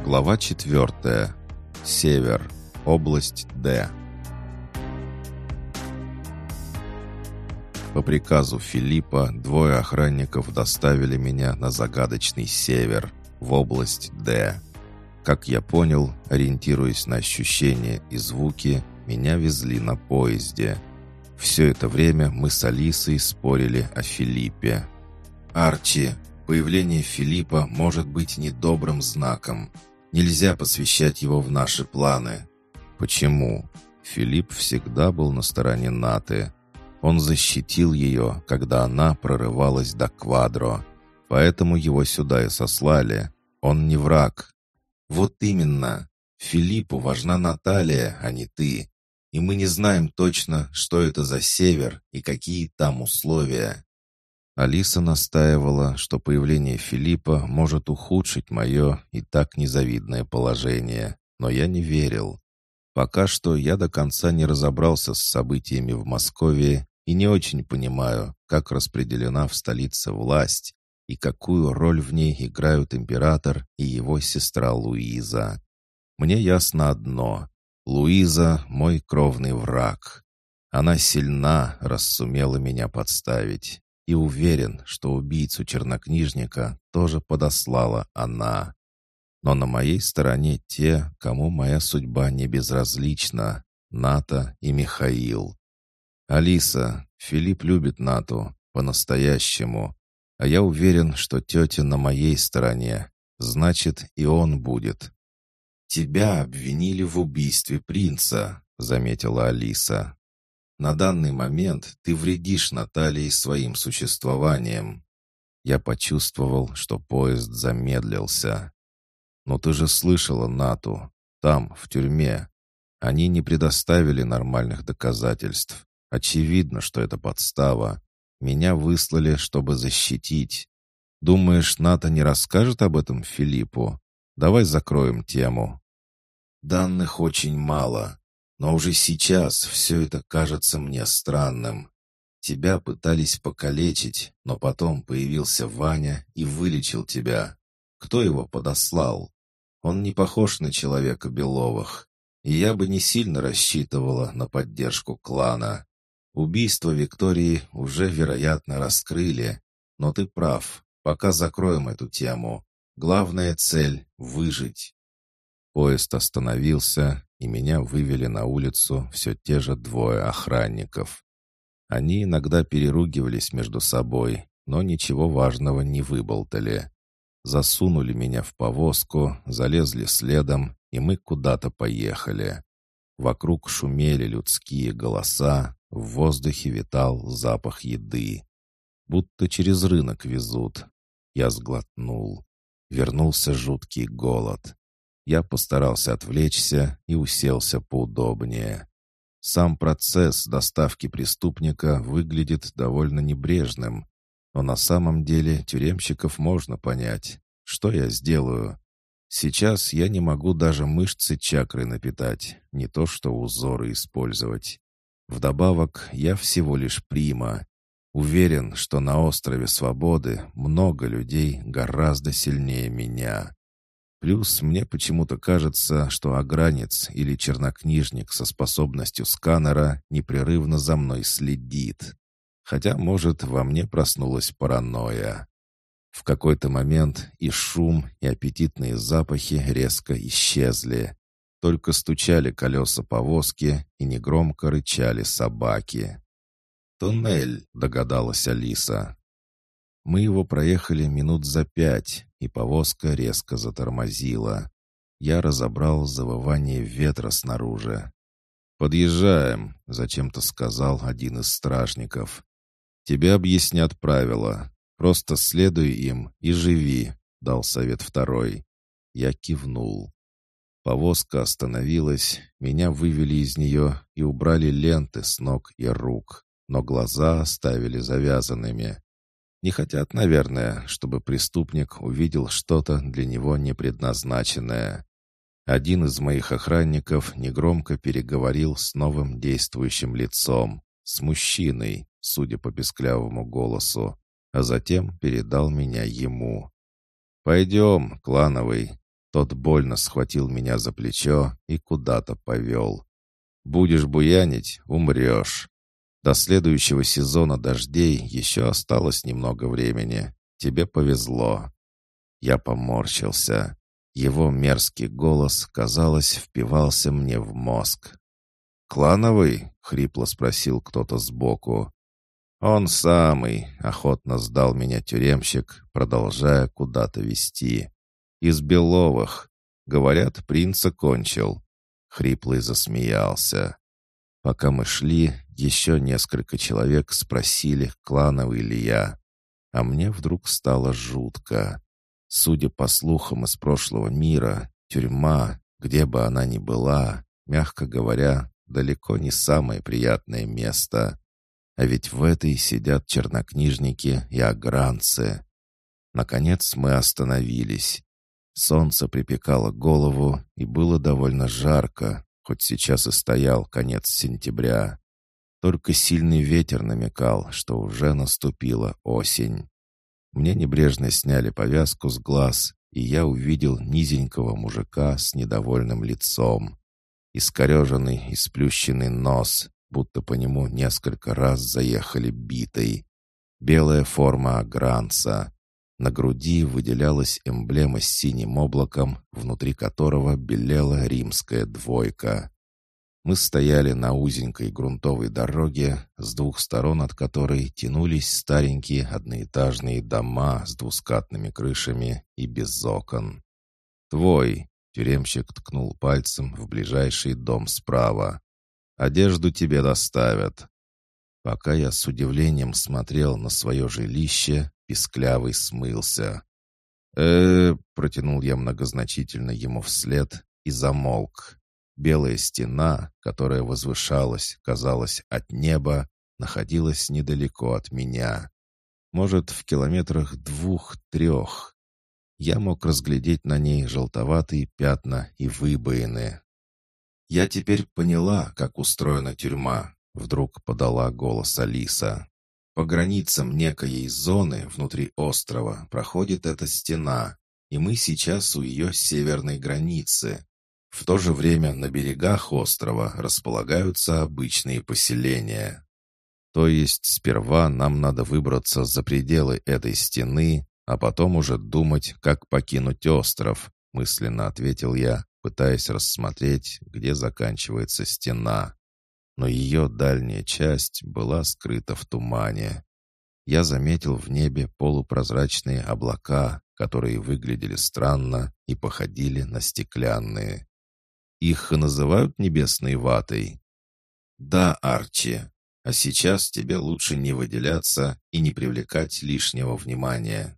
Глава 4. Север. Область Д. По приказу Филиппа двое охранников доставили меня на загадочный север, в область Д. Как я понял, ориентируясь на ощущения и звуки, меня везли на поезде. Все это время мы с Алисой спорили о Филиппе. «Арчи, появление Филиппа может быть недобрым знаком. Нельзя посвящать его в наши планы». «Почему?» Филипп всегда был на стороне Наты. Он защитил ее, когда она прорывалась до Квадро. Поэтому его сюда и сослали. Он не враг. «Вот именно. Филиппу важна Наталья, а не ты. И мы не знаем точно, что это за север и какие там условия». Алиса настаивала, что появление Филиппа может ухудшить мое и так незавидное положение, но я не верил. Пока что я до конца не разобрался с событиями в Москве и не очень понимаю, как распределена в столице власть и какую роль в ней играют император и его сестра Луиза. Мне ясно одно: Луиза — мой кровный враг. Она сильна, раз сумела меня подставить. И уверен, что убийцу чернокнижника тоже подослала она. Но на моей стороне те, кому моя судьба не безразлична: Ната и Михаил. «Алиса, Филипп любит Нату, по-настоящему. А я уверен, что тетя на моей стороне. Значит, и он будет». «Тебя обвинили в убийстве принца», — заметила Алиса. «На данный момент ты вредишь Наталье своим существованием». Я почувствовал, что поезд замедлился. «Но ты же слышала Нату. Там, в тюрьме. Они не предоставили нормальных доказательств. Очевидно, что это подстава. Меня выслали, чтобы защитить. Думаешь, Ната не расскажет об этом Филиппу? Давай закроем тему». «Данных очень мало. Но уже сейчас все это кажется мне странным. Тебя пытались покалечить, но потом появился Ваня и вылечил тебя. Кто его подослал? Он не похож на человека Беловых. И я бы не сильно рассчитывала на поддержку клана. Убийство Виктории уже, вероятно, раскрыли. Но ты прав. Пока закроем эту тему. Главная цель — выжить». Поезд остановился, и меня вывели на улицу все те же двое охранников. Они иногда переругивались между собой, но ничего важного не выболтали. Засунули меня в повозку, залезли следом, и мы куда-то поехали. Вокруг шумели людские голоса, в воздухе витал запах еды. Будто через рынок везут. Я сглотнул. Вернулся жуткий голод. Я постарался отвлечься и уселся поудобнее. Сам процесс доставки преступника выглядит довольно небрежным, но на самом деле тюремщиков можно понять. Что я сделаю? Сейчас я не могу даже мышцы чакры напитать, не то что узоры использовать. Вдобавок, я всего лишь прима. Уверен, что на острове Свободы много людей гораздо сильнее меня. Плюс мне почему-то кажется, что агранец или чернокнижник со способностью сканера непрерывно за мной следит. Хотя, может, во мне проснулась паранойя. В какой-то момент и шум, и аппетитные запахи резко исчезли. Только стучали колеса повозки и негромко рычали собаки. «Туннель», — догадалась Алиса. Мы его проехали минут за 5, и повозка резко затормозила. Я разобрал завывание ветра снаружи. «Подъезжаем», — зачем-то сказал один из стражников. «Тебе объяснят правила. Просто следуй им и живи», — дал совет второй. Я кивнул. Повозка остановилась, меня вывели из нее и убрали ленты с ног и рук, но глаза оставили завязанными. Не хотят, наверное, чтобы преступник увидел что-то для него непредназначенное. Один из моих охранников негромко переговорил с новым действующим лицом, с мужчиной, судя по песклявому голосу, а затем передал меня ему. «Пойдем, клановый». Тот больно схватил меня за плечо и куда-то повел. «Будешь буянить — умрешь. До следующего сезона дождей еще осталось немного времени. Тебе повезло». Я поморщился. Его мерзкий голос, казалось, впивался мне в мозг. «Клановый?» — хрипло спросил кто-то сбоку. «Он самый», — охотно сдал меня тюремщик, продолжая куда-то вести. «Из Беловых. Говорят, принца кончил». Хриплый засмеялся. Пока мы шли, еще несколько человек спросили, клановый ли я. А мне вдруг стало жутко. Судя по слухам из прошлого мира, тюрьма, где бы она ни была, мягко говоря, далеко не самое приятное место. А ведь в этой сидят чернокнижники и агранцы. Наконец мы остановились. Солнце припекало голову, и было довольно жарко, хоть сейчас и стоял конец сентября. Только сильный ветер намекал, что уже наступила осень. Мне небрежно сняли повязку с глаз, и я увидел низенького мужика с недовольным лицом. Искореженный и сплющенный нос, будто по нему несколько раз заехали битой. Белая форма агранца. На груди выделялась эмблема с синим облаком, внутри которого белела римская двойка. Мы стояли на узенькой грунтовой дороге, с двух сторон от которой тянулись старенькие одноэтажные дома с двускатными крышами и без окон. «Твой!» — тюремщик ткнул пальцем в ближайший дом справа. «Одежду тебе доставят». Пока я с удивлением смотрел на свое жилище, писклявый смылся. Протянул я многозначительно ему вслед и замолк. Белая стена, которая возвышалась, казалось, от неба, находилась недалеко от меня. Может, в километрах 2-3. Я мог разглядеть на ней желтоватые пятна и выбоины. «Я теперь поняла, как устроена тюрьма», — вдруг подала голос Алиса. «По границам некоей зоны внутри острова проходит эта стена, и мы сейчас у ее северной границы. В то же время на берегах острова располагаются обычные поселения. То есть сперва нам надо выбраться за пределы этой стены, а потом уже думать, как покинуть остров», — мысленно ответил я, пытаясь рассмотреть, где заканчивается стена. Но ее дальняя часть была скрыта в тумане. Я заметил в небе полупрозрачные облака, которые выглядели странно и походили на стеклянные. Их называют небесной ватой? Да, Арчи. А сейчас тебе лучше не выделяться и не привлекать лишнего внимания.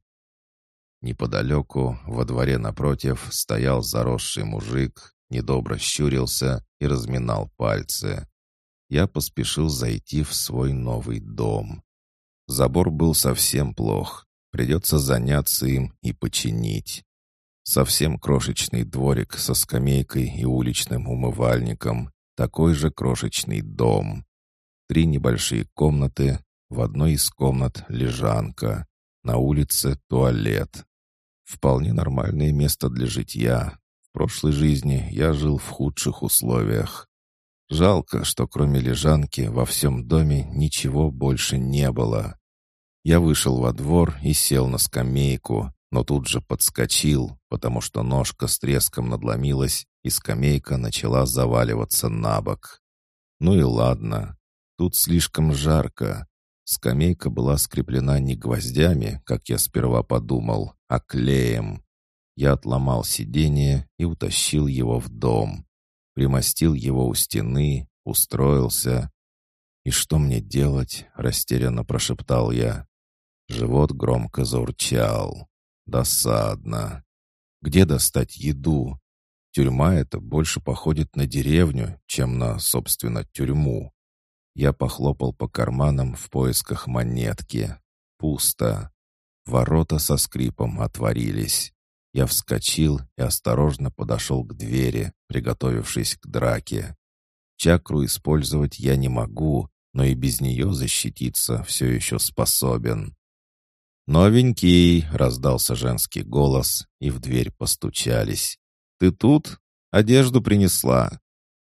Неподалеку, во дворе напротив, стоял заросший мужик, недобро щурился и разминал пальцы. Я поспешил зайти в свой новый дом. Забор был совсем плох. Придется заняться им и починить. Совсем крошечный дворик со скамейкой и уличным умывальником. Такой же крошечный дом. 3 небольшие комнаты. В одной из комнат лежанка. На улице туалет. Вполне нормальное место для житья. В прошлой жизни я жил в худших условиях. Жалко, что кроме лежанки во всем доме ничего больше не было. Я вышел во двор и сел на скамейку, но тут же подскочил, потому что ножка с треском надломилась, и скамейка начала заваливаться на бок. Ну и ладно, тут слишком жарко. Скамейка была скреплена не гвоздями, как я сперва подумал, а клеем. Я отломал сиденье и утащил его в дом. Примостил его у стены, устроился. «И что мне делать?» — растерянно прошептал я. Живот громко заурчал. Досадно. Где достать еду? Тюрьма эта больше походит на деревню, чем на, собственно, тюрьму. Я похлопал по карманам в поисках монетки. Пусто. Ворота со скрипом отворились. Я вскочил и осторожно подошел к двери, приготовившись к драке. Чакру использовать я не могу, но и без нее защититься все еще способен. «Новенький!» — раздался женский голос, и в дверь постучались. ты тут? Одежду принесла».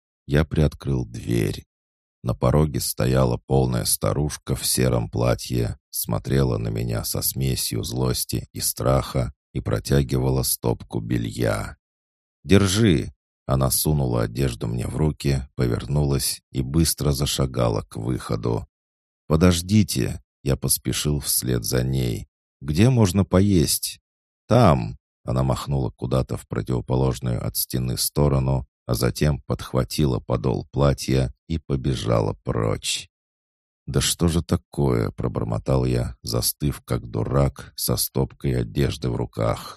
Я приоткрыл дверь. На пороге стояла полная старушка в сером платье, смотрела на меня со смесью злости и страха и протягивала стопку белья. «Держи!» Она сунула одежду мне в руки, повернулась и быстро зашагала к выходу. «Подождите!» Я поспешил вслед за ней. «Где можно поесть?» «Там!» Она махнула куда-то в противоположную от стены сторону, а затем подхватила подол платья и побежала прочь. «Да что же такое?» — пробормотал я, застыв как дурак со стопкой одежды в руках.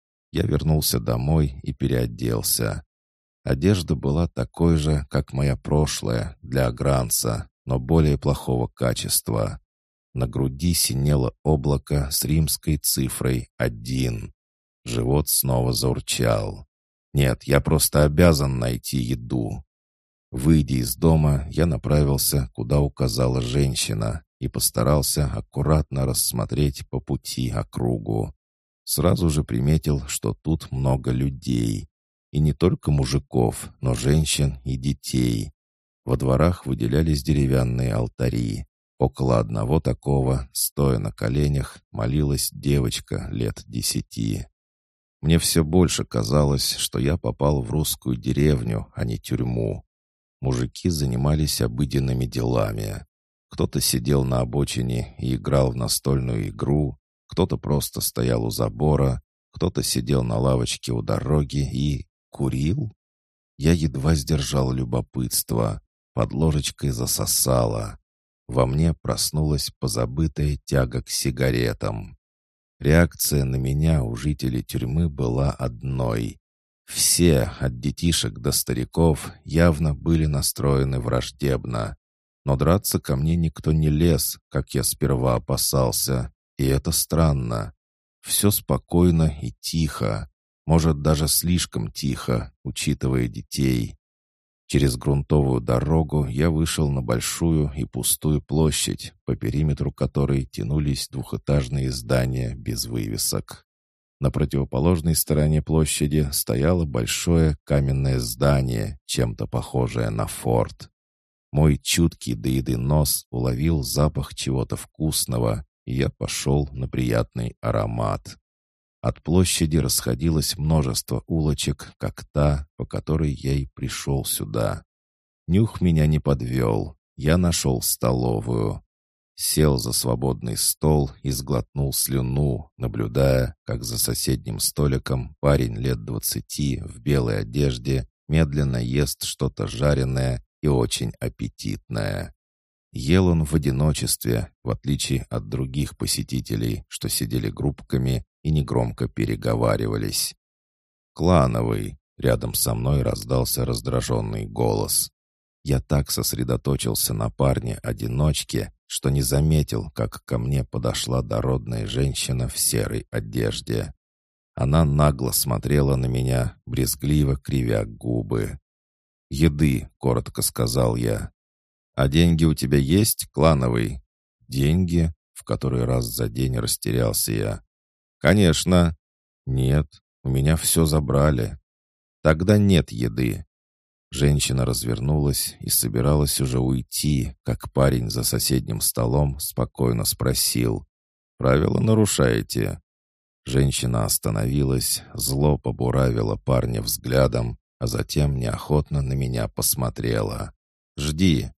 Я вернулся домой и переоделся. Одежда была такой же, как моя прошлая, для агранца, но более плохого качества. На груди синело облако с римской цифрой 1. Живот снова заурчал. «Нет, я просто обязан найти еду». Выйдя из дома, я направился, куда указала женщина, и постарался аккуратно рассмотреть по пути округу. Сразу же приметил, что тут много людей. И не только мужиков, но женщин и детей. Во дворах выделялись деревянные алтари. Около одного такого, стоя на коленях, молилась девочка лет 10. Мне все больше казалось, что я попал в русскую деревню, а не тюрьму. Мужики занимались обыденными делами. Кто-то сидел на обочине и играл в настольную игру, кто-то просто стоял у забора, кто-то сидел на лавочке у дороги и курил. Я едва сдержал любопытство. Под ложечкой засосало. Во мне проснулась позабытая тяга к сигаретам. Реакция на меня у жителей тюрьмы была одной. Все, от детишек до стариков, явно были настроены враждебно. Но драться ко мне никто не лез, как я сперва опасался, и это странно. Все спокойно и тихо, может, даже слишком тихо, учитывая детей. Через грунтовую дорогу я вышел на большую и пустую площадь, по периметру которой тянулись двухэтажные здания без вывесок. На противоположной стороне площади стояло большое каменное здание, чем-то похожее на форт. Мой чуткий до еды нос уловил запах чего-то вкусного, и я пошел на приятный аромат. От площади расходилось множество улочек, как та, по которой я и пришел сюда. Нюх меня не подвел. Я нашел столовую. Сел за свободный стол и сглотнул слюну, наблюдая, как за соседним столиком парень лет 20 в белой одежде медленно ест что-то жареное и очень аппетитное. Ел он в одиночестве, в отличие от других посетителей, что сидели группками и негромко переговаривались. «Клановый!» — рядом со мной раздался раздраженный голос. Я так сосредоточился на парне-одиночке, что не заметил, как ко мне подошла дородная женщина в серой одежде. Она нагло смотрела на меня, брезгливо кривя губы. «Еды», — коротко сказал я. «А деньги у тебя есть, клановый?» «Деньги?» — в который раз за день растерялся я. «Конечно». «Нет, у меня все забрали». «Тогда нет еды». Женщина развернулась и собиралась уже уйти, как парень за соседним столом спокойно спросил: «Правила нарушаете?» Женщина остановилась, зло побуравила парня взглядом, а затем неохотно на меня посмотрела. «Жди».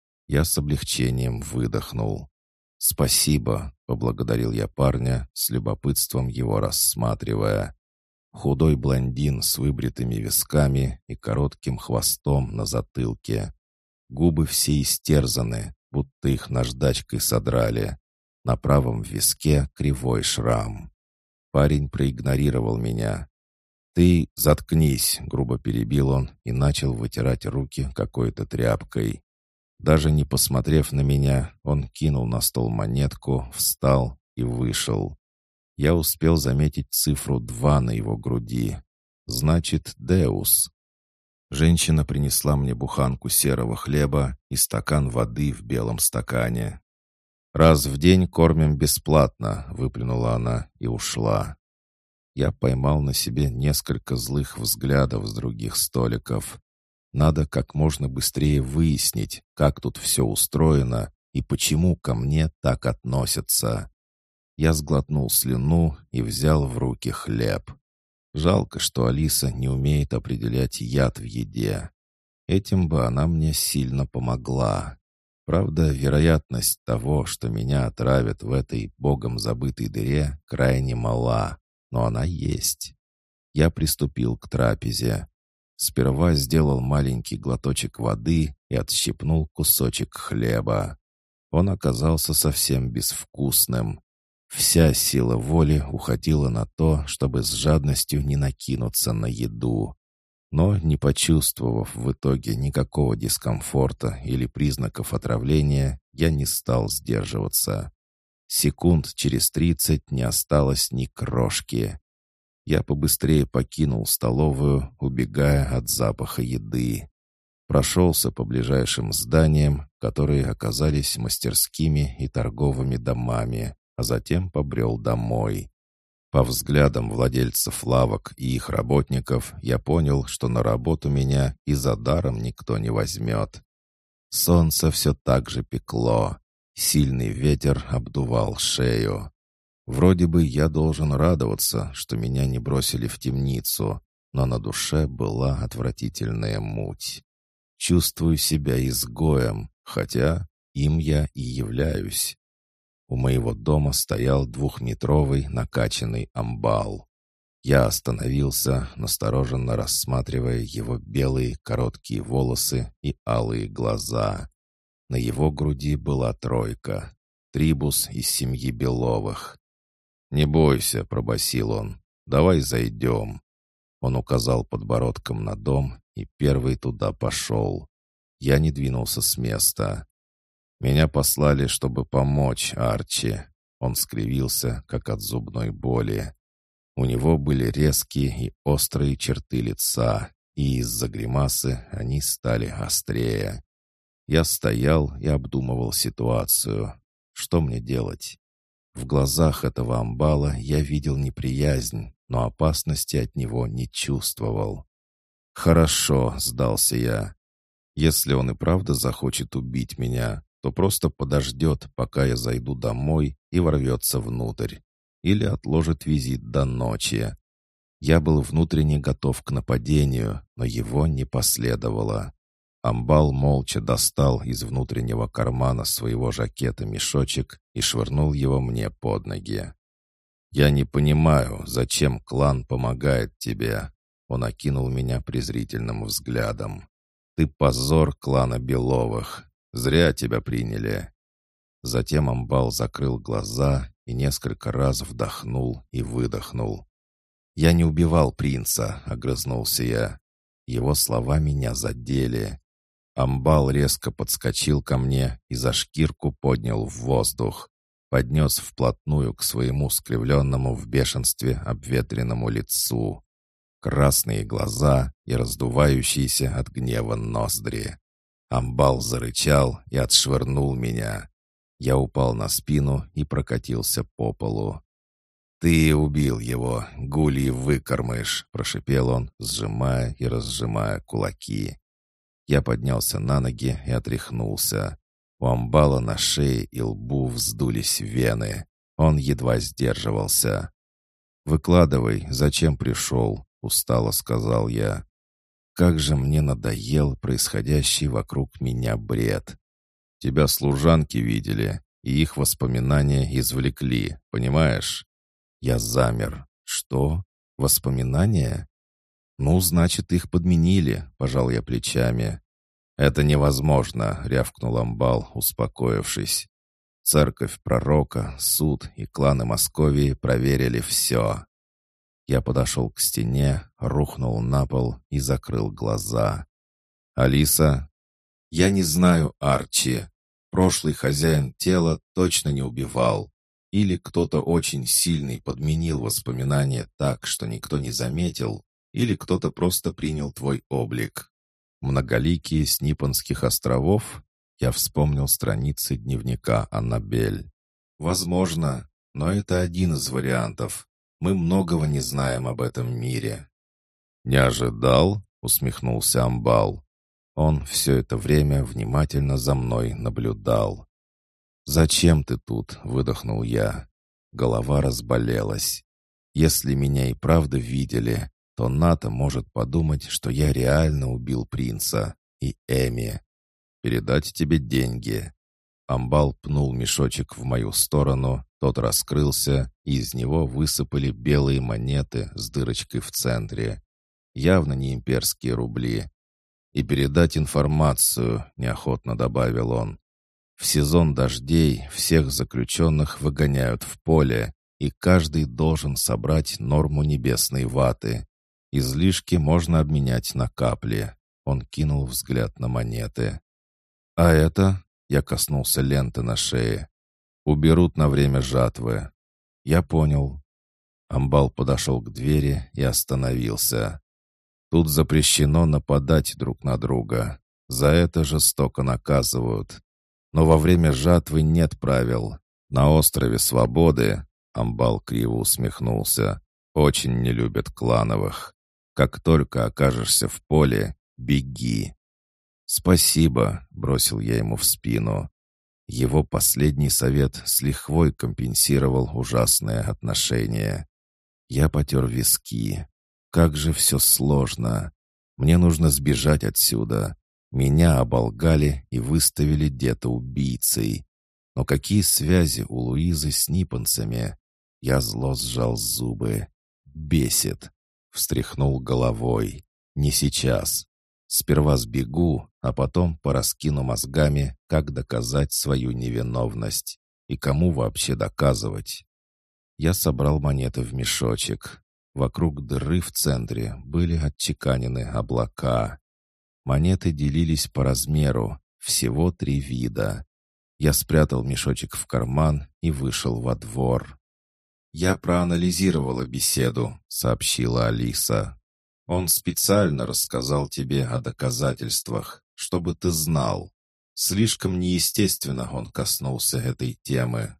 Я с облегчением выдохнул. «Спасибо», — поблагодарил я парня, с любопытством его рассматривая. Худой блондин с выбритыми висками и коротким хвостом на затылке. Губы все истерзаны, будто их наждачкой содрали. На правом виске кривой шрам. Парень проигнорировал меня. «Ты заткнись», — грубо перебил он и начал вытирать руки какой-то тряпкой. Даже не посмотрев на меня, он кинул на стол монетку, встал и вышел. Я успел заметить цифру 2 на его груди. Значит, Деус. Женщина принесла мне буханку серого хлеба и стакан воды в белом стакане. «Раз в день кормим бесплатно», — выплюнула она и ушла. Я поймал на себе несколько злых взглядов с других столиков. Надо как можно быстрее выяснить, как тут все устроено и почему ко мне так относятся. Я сглотнул слюну и взял в руки хлеб. Жалко, что Алиса не умеет определять яд в еде. Этим бы она мне сильно помогла. Правда, вероятность того, что меня отравят в этой богом забытой дыре, крайне мала, но она есть. Я приступил к трапезе. Сперва сделал маленький глоточек воды и отщипнул кусочек хлеба. Он оказался совсем безвкусным. Вся сила воли уходила на то, чтобы с жадностью не накинуться на еду. Но, не почувствовав в итоге никакого дискомфорта или признаков отравления, я не стал сдерживаться. Секунд через 30 не осталось ни крошки. Я побыстрее покинул столовую, убегая от запаха еды. Прошелся по ближайшим зданиям, которые оказались мастерскими и торговыми домами, а затем побрел домой. По взглядам владельцев лавок и их работников я понял, что на работу меня и за даром никто не возьмет. Солнце все так же пекло. Сильный ветер обдувал шею. Вроде бы я должен радоваться, что меня не бросили в темницу, но на душе была отвратительная муть. Чувствую себя изгоем, хотя им я и являюсь. У моего дома стоял 2-метровый накачанный амбал. Я остановился, настороженно рассматривая его белые короткие волосы и алые глаза. На его груди была тройка. Трибус из семьи Беловых. «Не бойся», — пробасил он, — «давай зайдем». Он указал подбородком на дом и первый туда пошел. Я не двинулся с места. «Меня послали, чтобы помочь, Арчи». Он скривился, как от зубной боли. У него были резкие и острые черты лица, и из-за гримасы они стали острее. Я стоял и обдумывал ситуацию. Что мне делать? В глазах этого амбала я видел неприязнь, но опасности от него не чувствовал. «Хорошо», — сдался я. «Если он и правда захочет убить меня, то просто подождет, пока я зайду домой и ворвется внутрь. Или отложит визит до ночи». Я был внутренне готов к нападению, но его не последовало. Амбал молча достал из внутреннего кармана своего жакета мешочек и швырнул его мне под ноги. «Я не понимаю, зачем клан помогает тебе?» Он окинул меня презрительным взглядом. «Ты позор клана Беловых. Зря тебя приняли». Затем амбал закрыл глаза и несколько раз вдохнул и выдохнул. «Я не убивал принца», — огрызнулся я. Его слова меня задели. Амбал резко подскочил ко мне и за шкирку поднял в воздух. Поднес вплотную к своему скривленному в бешенстве обветренному лицу. Красные глаза и раздувающиеся от гнева ноздри. Амбал зарычал и отшвырнул меня. Я упал на спину и прокатился по полу. «Ты убил его, гулий выкормыш!» — прошипел он, сжимая и разжимая кулаки. Я поднялся на ноги и отряхнулся. У амбала на шее и лбу вздулись вены. Он едва сдерживался. «Выкладывай, зачем пришел?» — устало сказал я. «Как же мне надоел происходящий вокруг меня бред. Тебя служанки видели, и их воспоминания извлекли, понимаешь?» Я замер. «Что? Воспоминания?» «Ну, значит, их подменили», — пожал я плечами. «Это невозможно», — рявкнул амбал, успокоившись. «Церковь пророка, суд и кланы Московии проверили все». Я подошел к стене, рухнул на пол и закрыл глаза. «Алиса?» «Я не знаю, Арчи. Прошлый хозяин тела точно не убивал. Или кто-то очень сильный подменил воспоминания так, что никто не заметил, или кто-то просто принял твой облик. Многоликие с Ниппонских островов?» Я вспомнил страницы дневника Аннабель. «Возможно, но это один из вариантов. Мы многого не знаем об этом мире». «Не ожидал?» — усмехнулся Амбал. Он все это время внимательно за мной наблюдал. «Зачем ты тут?» — выдохнул я. Голова разболелась. Если меня и правда видели, то НАТО может подумать, что я реально убил принца и Эми. Передать тебе деньги». Амбал пнул мешочек в мою сторону, тот раскрылся, и из него высыпали белые монеты с дырочкой в центре. Явно не имперские рубли. «И передать информацию», — неохотно добавил он. «В сезон дождей всех заключенных выгоняют в поле, и каждый должен собрать норму небесной ваты. Излишки можно обменять на капли». Он кинул взгляд на монеты. «А это?» — я коснулся ленты на шее. «Уберут на время жатвы». «Я понял». Амбал подошел к двери и остановился. «Тут запрещено нападать друг на друга. За это жестоко наказывают. Но во время жатвы нет правил. На острове Свободы...» — Амбал криво усмехнулся. «Очень не любят клановых. Как только окажешься в поле, беги». «Спасибо», — бросил я ему в спину. Его последний совет с лихвой компенсировал ужасное отношение. Я потер виски. Как же все сложно. Мне нужно сбежать отсюда. Меня оболгали и выставили где-то убийцей. Но какие связи у Луизы с ниппонцами? Я зло сжал зубы. Бесит. Встряхнул головой. Не сейчас. Сперва сбегу, а потом пораскину мозгами, как доказать свою невиновность. И кому вообще доказывать? Я собрал монеты в мешочек. Вокруг дыры в центре были отчеканены облака. Монеты делились по размеру, всего 3 вида. Я спрятал мешочек в карман и вышел во двор. «Я проанализировала беседу», — сообщила Алиса. «Он специально рассказал тебе о доказательствах, чтобы ты знал. Слишком неестественно он коснулся этой темы».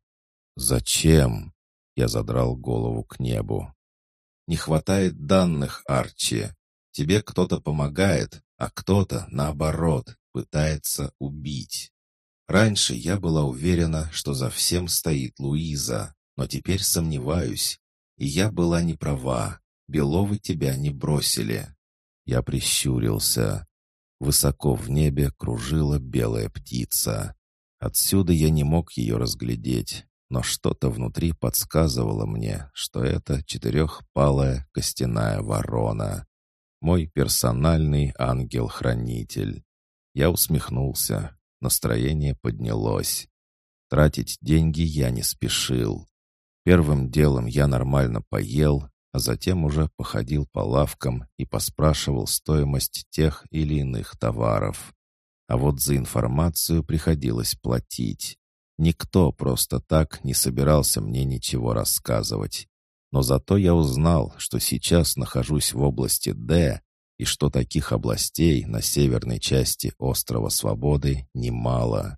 «Зачем?» — я задрал голову к небу. «Не хватает данных, Арчи. Тебе кто-то помогает, а кто-то, наоборот, пытается убить. Раньше я была уверена, что за всем стоит Луиза, но теперь сомневаюсь. И я была не права. Беловы тебя не бросили». Я прищурился. Высоко в небе кружила белая птица. Отсюда я не мог ее разглядеть, но что-то внутри подсказывало мне, что это 4-палая костяная ворона. Мой персональный ангел-хранитель. Я усмехнулся. Настроение поднялось. Тратить деньги я не спешил. Первым делом я нормально поел, а затем уже походил по лавкам и поспрашивал стоимость тех или иных товаров. А вот за информацию приходилось платить. Никто просто так не собирался мне ничего рассказывать. Но зато я узнал, что сейчас нахожусь в области Д, и что таких областей на северной части острова Свободы немало.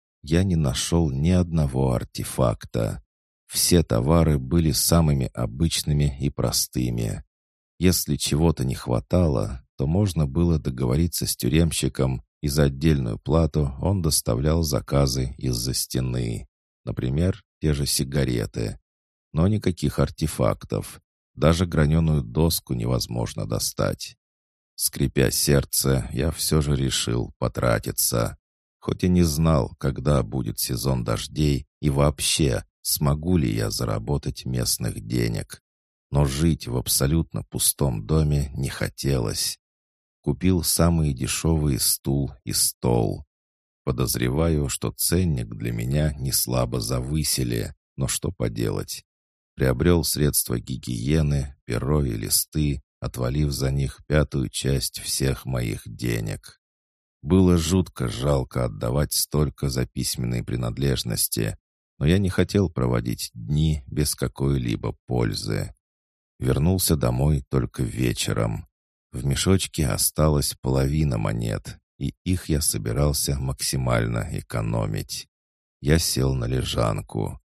Я не нашел ни одного артефакта. Все товары были самыми обычными и простыми. Если чего-то не хватало, то можно было договориться с тюремщиком, и за отдельную плату он доставлял заказы из-за стены. Например, те же сигареты. Но никаких артефактов. Даже граненую доску невозможно достать. Скрипя сердце, я все же решил потратиться. Хоть и не знал, когда будет сезон дождей и вообще, смогу ли я заработать местных денег. Но жить в абсолютно пустом доме не хотелось. Купил самые дешевые стул и стол. Подозреваю, что ценник для меня не слабо завысили, но что поделать. Приобрел средства гигиены, перо и листы, отвалив за них 1/5 часть всех моих денег. Было жутко жалко отдавать столько за письменные принадлежности, но я не хотел проводить дни без какой-либо пользы. Вернулся домой только вечером. В мешочке осталась половина монет, и их я собирался максимально экономить. Я сел на лежанку.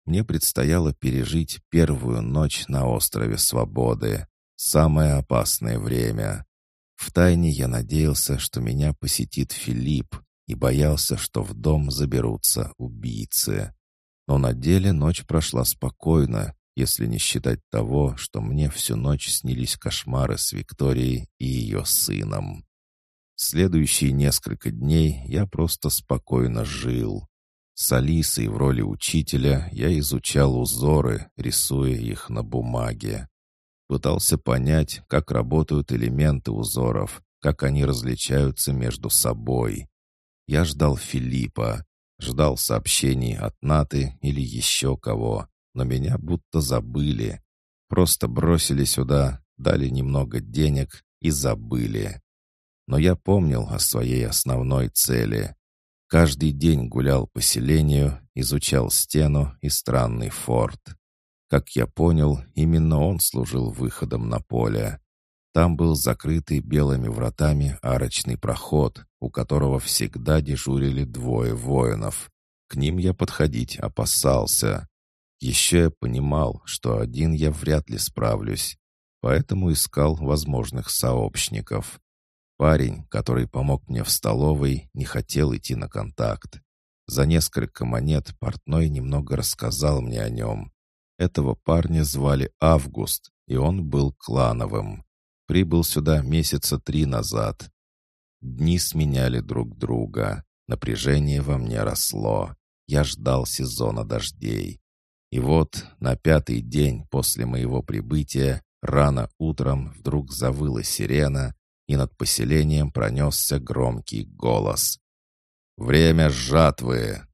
Мне предстояло пережить первую ночь на острове Свободы. Самое опасное время. Втайне я надеялся, что меня посетит Филипп, и боялся, что в дом заберутся убийцы. Но на деле ночь прошла спокойно, если не считать того, что мне всю ночь снились кошмары с Викторией и ее сыном. Следующие несколько дней я просто спокойно жил. С Алисой в роли учителя я изучал узоры, рисуя их на бумаге. Пытался понять, как работают элементы узоров, как они различаются между собой. Я ждал Филиппа, ждал сообщений от Наты или еще кого, но меня будто забыли. Просто бросили сюда, дали немного денег и забыли. Но я помнил о своей основной цели. Каждый день гулял по селению, изучал стену и странный форт. Как я понял, именно он служил выходом на поле. Там был закрытый белыми вратами арочный проход, у которого всегда дежурили двое воинов. К ним я подходить опасался. Еще я понимал, что один я вряд ли справлюсь, поэтому искал возможных сообщников. Парень, который помог мне в столовой, не хотел идти на контакт. За несколько монет портной немного рассказал мне о нем. Этого парня звали Август, и он был клановым. Прибыл сюда месяца 3 назад. Дни сменяли друг друга. Напряжение во мне росло. Я ждал сезона дождей. И вот на 5-й день после моего прибытия рано утром вдруг завыла сирена, и над поселением пронесся громкий голос. «Время жатвы!»